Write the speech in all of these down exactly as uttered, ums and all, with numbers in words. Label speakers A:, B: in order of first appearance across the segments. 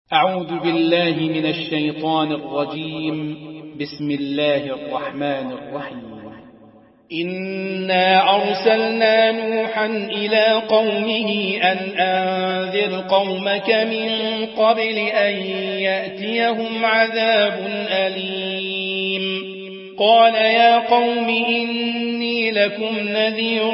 A: أعوذ بالله من الشيطان الرجيم. بسم الله الرحمن الرحيم. إنا أرسلنا نوحا إلى قومه أن أنذر قومك من قبل أن يأتيهم عذاب أليم. قال يا قوم إني لكم نذير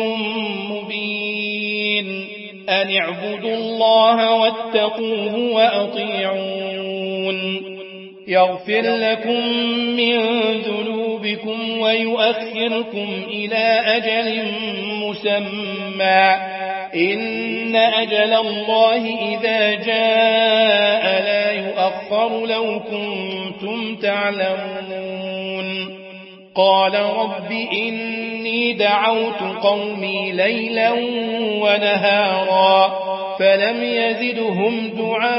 A: مبين أن اعبدوا الله واتقوه وأطيعون يغفر لكم من ذنوبكم ويؤخركم إلى أجل مسمى إن أجل الله إذا جاء لا يؤخر لو كنتم تعلمون. قال رب إني دعوت قومي ليلا ونهارا فلم يزدهم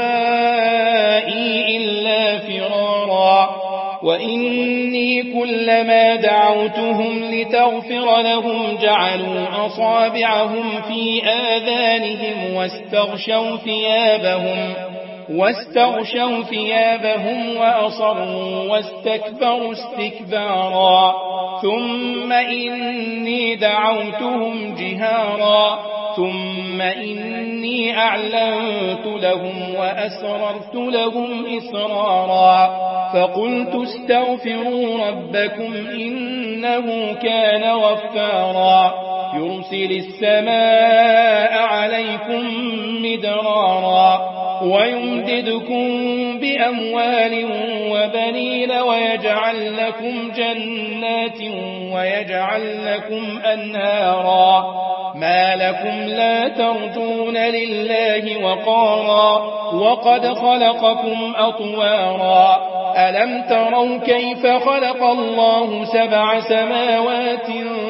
A: دعائي إلا فرارا وإني كلما دعوتهم لتغفر لهم جعلوا أصابعهم في آذانهم واستغشوا ثيابهم واستغشوا ثيابهم وأصروا واستكبروا استكبارا ثم إني دعوتهم جهارا ثم إني أعلنت لهم وأسررت لهم إسرارا فقلت استغفروا ربكم إنه كان غفارا يرسل السماء عليكم مدرارا ويمددكم بأموال وبنين ويجعل لكم جنات ويجعل لكم أنهارا ما لكم لا ترجون لله وقارا وقد خلقكم أطوارا ألم تروا كيف خلق الله سبع سماوات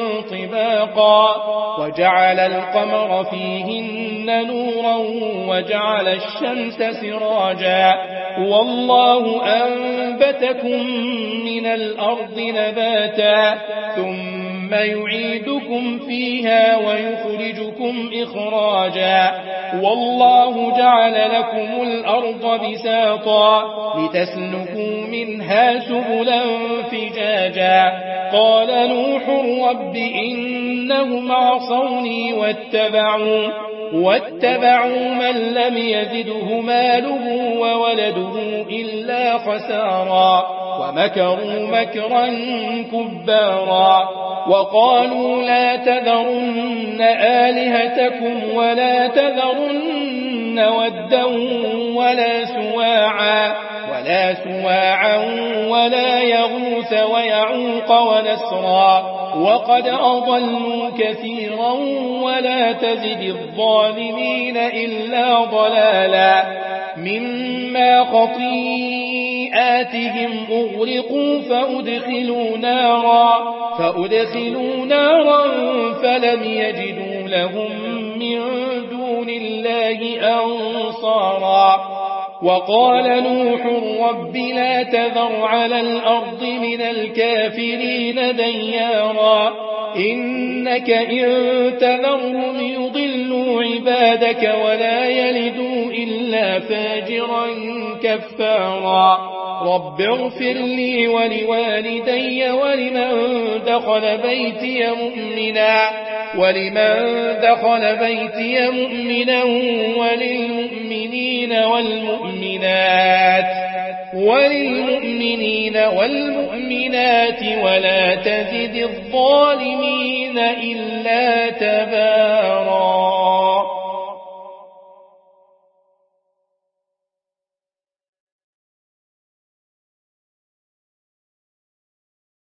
A: طباقا وجعل القمر فيهن نورا وجعل الشمس سراجا والله أنبتكم من الأرض نباتا ثم يعيدكم فيها ويخرجكم إخراجا والله جعل لكم الأرض بساطا لتسلكوا منها سبلا فجاجا قال نوح رب إنهم عصوني واتبعوا واتبعوا من لم يزده ماله وولده إلا خسارا ومكروا مكرا كبارا وقالوا لا تذرن آلهتكم ولا تذرن ودا ولا سواعا ولا سواعا ولا يغوث ويعوق ونسرا وقد أضلوا كثيرا ولا تزد الظالمين إلا ضلالا مما خطيئاتهم أغرقوا فأدخلوا نارا فأدخلوا نارا فلم يجدوا لهم من دون الله أنصارا وقال نوح رب لا تذر على الأرض من الكافرين ديارا إنك إن تذرهم يضلوا عبادك ولا يلدوا إلا فاجرا كفارا رب اغفر لي ولوالدي ولمن دخل بيتي مؤمنا ولمن دخل بيتي مؤمنا وللمؤمنين والمؤمنات وللمؤمنين والمؤمنات ولا تزد الظالمين إلا تبارا.